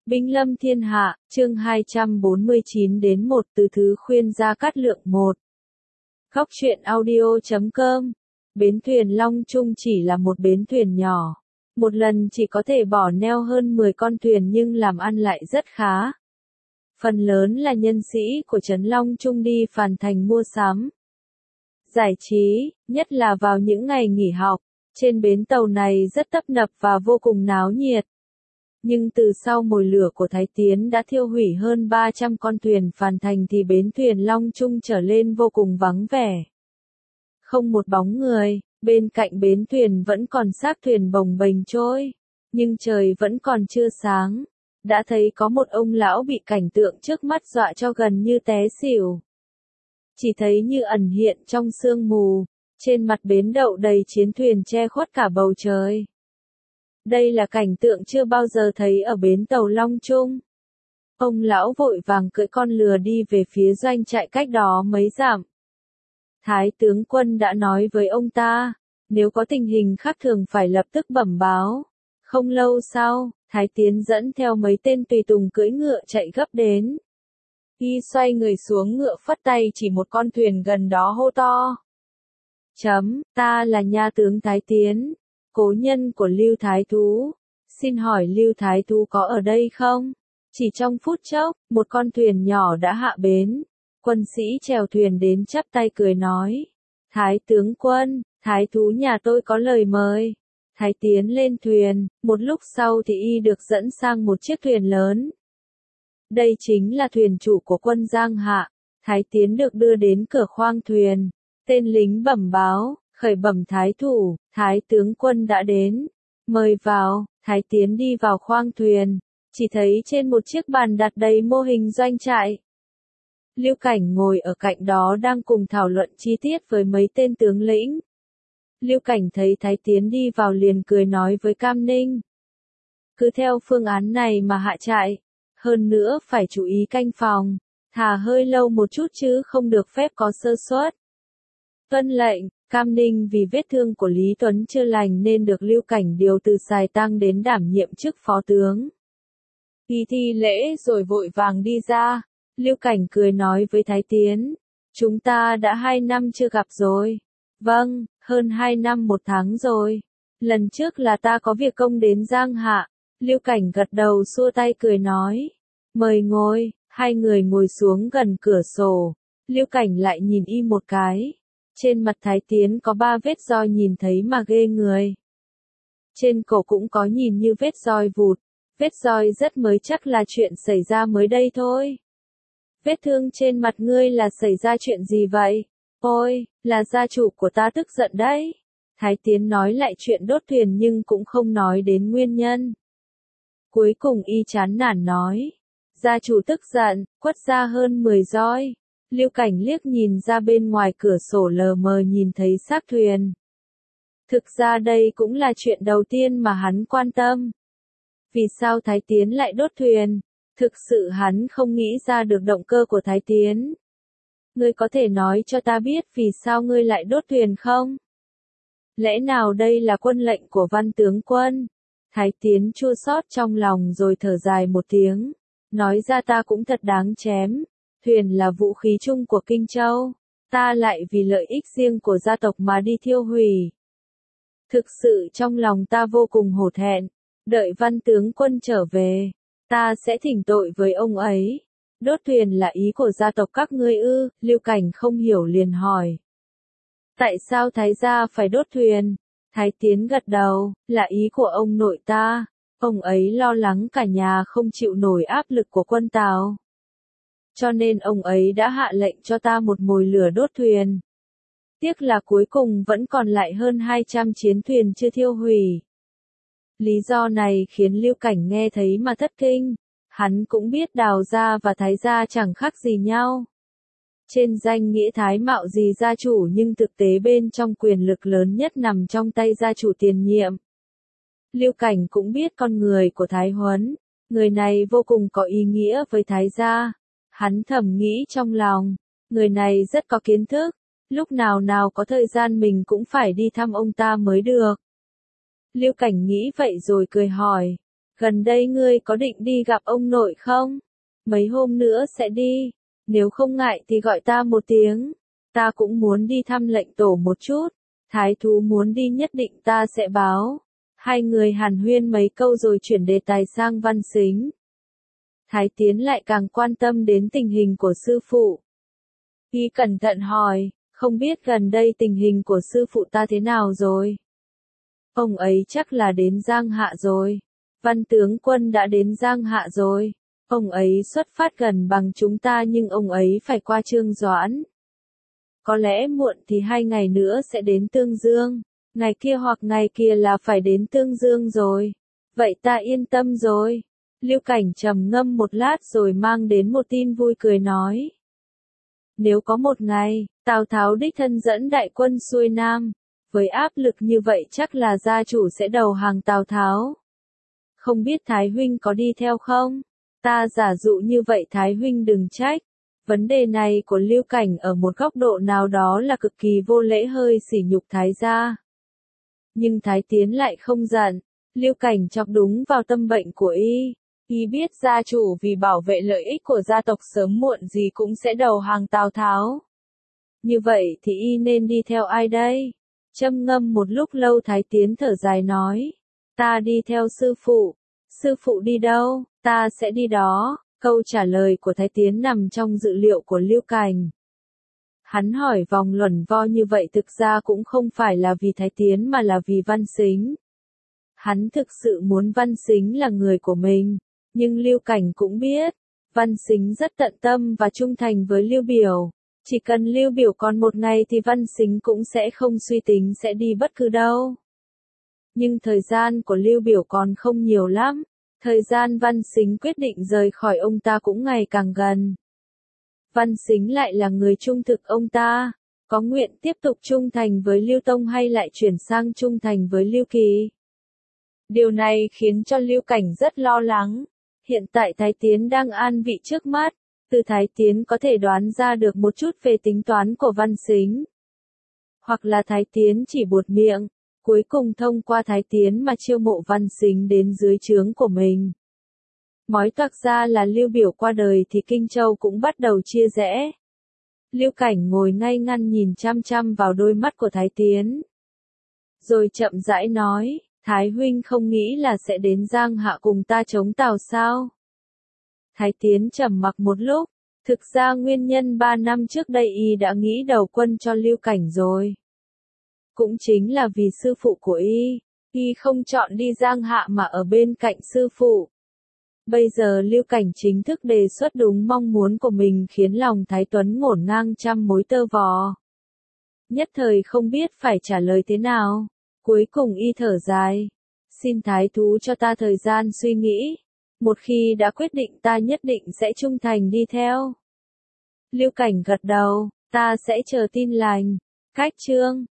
Binh lâm thiên hạ, chương 249 đến 1 từ thứ khuyên Gia Cát Lượng 1. Góc truyện audio.com. Bến thuyền Long Trung chỉ là một bến thuyền nhỏ. Một lần chỉ có thể bỏ neo hơn 10 con thuyền nhưng làm ăn lại rất khá. Phần lớn là nhân sĩ của trấn Long Trung đi Phàn Thành mua sắm, giải trí, nhất là vào những ngày nghỉ học. Trên bến tàu này rất tấp nập và vô cùng náo nhiệt. Nhưng từ sau mồi lửa của Thái Tiến đã thiêu hủy hơn 300 con thuyền Phàn Thành thì bến thuyền Long Trung trở lên vô cùng vắng vẻ. Không một bóng người, bên cạnh bến thuyền vẫn còn xác thuyền bồng bềnh trôi. Nhưng trời vẫn còn chưa sáng. Đã thấy có một ông lão bị cảnh tượng trước mắt dọa cho gần như té xỉu. Chỉ thấy như ẩn hiện trong sương mù, trên mặt bến đậu đầy chiến thuyền che khuất cả bầu trời. Đây là cảnh tượng chưa bao giờ thấy ở bến tàu Long Trung. Ông lão vội vàng cưỡi con lừa đi về phía doanh trại cách đó mấy dặm. Thái tướng quân đã nói với ông ta, nếu có tình hình khác thường phải lập tức bẩm báo. Không lâu sau, Thái Tiến dẫn theo mấy tên tùy tùng cưỡi ngựa chạy gấp đến. Y xoay người xuống ngựa phất tay chỉ một con thuyền gần đó hô to. Ta là nha tướng Thái Tiến, cố nhân của Lưu Thái Thú. Xin hỏi Lưu Thái Thú có ở đây không? Chỉ trong phút chốc, một con thuyền nhỏ đã hạ bến. Quân sĩ chèo thuyền đến chắp tay cười nói. Thái tướng quân, Thái Thú nhà tôi có lời mời. Thái Tiến lên thuyền, một lúc sau thì y được dẫn sang một chiếc thuyền lớn. Đây chính là thuyền chủ của quân Giang Hạ. Thái Tiến được đưa đến cửa khoang thuyền. Tên lính bẩm báo, khởi bẩm thái thủ, thái tướng quân đã đến. Mời vào. Thái Tiến đi vào khoang thuyền. Chỉ thấy trên một chiếc bàn đặt đầy mô hình doanh trại. Lưu Cảnh ngồi ở cạnh đó đang cùng thảo luận chi tiết với mấy tên tướng lĩnh. Lưu Cảnh thấy Thái Tiến đi vào liền cười nói với Cam Ninh. Cứ theo phương án này mà hạ trại. Hơn nữa phải chú ý canh phòng. Thà hơi lâu một chút chứ không được phép có sơ suất. Tuân lệnh. Cam Ninh vì vết thương của Lý Tuấn chưa lành nên được Lưu Cảnh điều từ Sài Tăng đến đảm nhiệm chức phó tướng. Y thi lễ rồi vội vàng đi ra. Lưu Cảnh cười nói với Thái Tiến. Chúng ta đã 2 năm chưa gặp rồi. Vâng, hơn 2 năm 1 tháng rồi. Lần trước là ta có việc công đến Giang Hạ. Lưu Cảnh gật đầu xua tay cười nói. Mời ngồi. Hai người ngồi xuống gần cửa sổ. Lưu Cảnh lại nhìn y một cái. Trên mặt Thái Tiến có 3 vết roi nhìn thấy mà ghê người. Trên cổ cũng có nhìn như vết roi vụt. Vết roi rất mới chắc là chuyện xảy ra mới đây thôi. Vết thương trên mặt ngươi là xảy ra chuyện gì vậy? Ôi, là gia chủ của ta tức giận đấy. Thái Tiến nói lại chuyện đốt thuyền nhưng cũng không nói đến nguyên nhân. Cuối cùng y chán nản nói. Gia chủ tức giận, quất ra hơn 10 roi. Lưu Cảnh liếc nhìn ra bên ngoài cửa sổ lờ mờ nhìn thấy xác thuyền. Thực ra đây cũng là chuyện đầu tiên mà hắn quan tâm. Vì sao Thái Tiến lại đốt thuyền? Thực sự hắn không nghĩ ra được động cơ của Thái Tiến. Ngươi có thể nói cho ta biết vì sao ngươi lại đốt thuyền không? Lẽ nào đây là quân lệnh của Văn tướng quân? Thái Tiến chua xót trong lòng rồi thở dài một tiếng. Nói ra ta cũng thật đáng chém. Thuyền là vũ khí chung của Kinh Châu. Ta lại vì lợi ích riêng của gia tộc mà đi thiêu hủy. Thực sự trong lòng ta vô cùng hổ thẹn. Đợi Văn tướng quân trở về. Ta sẽ thỉnh tội với ông ấy. Đốt thuyền là ý của gia tộc các ngươi ư? Lưu Cảnh không hiểu liền hỏi. Tại sao Thái gia phải đốt thuyền? Thái Tiến gật đầu, là ý của ông nội ta. Ông ấy lo lắng cả nhà không chịu nổi áp lực của quân Tào. Cho nên ông ấy đã hạ lệnh cho ta một mồi lửa đốt thuyền. Tiếc là cuối cùng vẫn còn lại hơn 200 chiến thuyền chưa thiêu hủy. Lý do này khiến Lưu Cảnh nghe thấy mà thất kinh. Hắn cũng biết Đào gia và Thái gia chẳng khác gì nhau. Trên danh nghĩa Thái Mạo gì gia chủ nhưng thực tế bên trong quyền lực lớn nhất nằm trong tay gia chủ tiền nhiệm. Lưu Cảnh cũng biết con người của Thái Huấn. Người này vô cùng có ý nghĩa với Thái gia. Hắn thầm nghĩ trong lòng. Người này rất có kiến thức. Lúc nào nào có thời gian mình cũng phải đi thăm ông ta mới được. Lưu Cảnh nghĩ vậy rồi cười hỏi. Gần đây ngươi có định đi gặp ông nội không? Mấy hôm nữa sẽ đi. Nếu không ngại thì gọi ta một tiếng. Ta cũng muốn đi thăm lệnh tổ một chút. Thái thú muốn đi nhất định ta sẽ báo. Hai người hàn huyên mấy câu rồi chuyển đề tài sang Văn Sính. Thái Tiến lại càng quan tâm đến tình hình của sư phụ. Y cẩn thận hỏi, không biết gần đây tình hình của sư phụ ta thế nào rồi? Ông ấy chắc là đến Giang Hạ rồi. Văn tướng quân đã đến Giang Hạ rồi. Ông ấy xuất phát gần bằng chúng ta nhưng ông ấy phải qua Trương Doãn. Có lẽ muộn thì 2 ngày nữa sẽ đến Tương Dương. Ngày kia hoặc ngày kia là phải đến Tương Dương rồi. Vậy ta yên tâm rồi. Lưu Cảnh trầm ngâm một lát rồi mang đến một tin vui cười nói. Nếu có một ngày, Tào Tháo đích thân dẫn đại quân xuôi Nam, với áp lực như vậy chắc là gia chủ sẽ đầu hàng Tào Tháo. Không biết Thái Huynh có đi theo không? Ta giả dụ như vậy Thái Huynh đừng trách. Vấn đề này của Lưu Cảnh ở một góc độ nào đó là cực kỳ vô lễ hơi sỉ nhục Thái gia. Nhưng Thái Tiến lại không giận. Lưu Cảnh chọc đúng vào tâm bệnh của y. Y biết gia chủ vì bảo vệ lợi ích của gia tộc sớm muộn gì cũng sẽ đầu hàng Tào Tháo. Như vậy thì y nên đi theo ai đây? Châm ngâm một lúc lâu Thái Tiến thở dài nói. Ta đi theo sư phụ. Sư phụ đi đâu, ta sẽ đi đó. Câu trả lời của Thái Tiến nằm trong dự liệu của Lưu Cảnh. Hắn hỏi vòng luẩn vo như vậy thực ra cũng không phải là vì Thái Tiến mà là vì Văn Sính. Hắn thực sự muốn Văn Sính là người của mình. Nhưng Lưu Cảnh cũng biết, Văn Sính rất tận tâm và trung thành với Lưu Biểu. Chỉ cần Lưu Biểu còn một ngày thì Văn Sính cũng sẽ không suy tính sẽ đi bất cứ đâu. Nhưng thời gian của Lưu Biểu còn không nhiều lắm. Thời gian Văn Sính quyết định rời khỏi ông ta cũng ngày càng gần. Văn Sính lại là người trung thực ông ta. Có nguyện tiếp tục trung thành với Lưu Tông hay lại chuyển sang trung thành với Lưu Kỳ? Điều này khiến cho Lưu Cảnh rất lo lắng. Hiện tại Thái Tiến đang an vị trước mắt, từ Thái Tiến có thể đoán ra được một chút về tính toán của Văn Sính. Hoặc là Thái Tiến chỉ buột miệng, cuối cùng thông qua Thái Tiến mà chiêu mộ Văn Sính đến dưới trướng của mình. Nói toạc ra là Lưu Biểu qua đời thì Kinh Châu cũng bắt đầu chia rẽ. Lưu Cảnh ngồi ngay ngăn nhìn chăm chăm vào đôi mắt của Thái Tiến. Rồi chậm rãi nói. Thái Huynh không nghĩ là sẽ đến Giang Hạ cùng ta chống Tào sao? Thái Tiến trầm mặc một lúc, thực ra nguyên nhân 3 năm trước đây y đã nghĩ đầu quân cho Lưu Cảnh rồi. Cũng chính là vì sư phụ của y không chọn đi Giang Hạ mà ở bên cạnh sư phụ. Bây giờ Lưu Cảnh chính thức đề xuất đúng mong muốn của mình khiến lòng Thái Tuấn ngổn ngang trăm mối tơ vò. Nhất thời không biết phải trả lời thế nào. Cuối cùng y thở dài. Xin Thái thú cho ta thời gian suy nghĩ. Một khi đã quyết định ta nhất định sẽ trung thành đi theo. Lưu Cảnh gật đầu. Ta sẽ chờ tin lành. Cách chương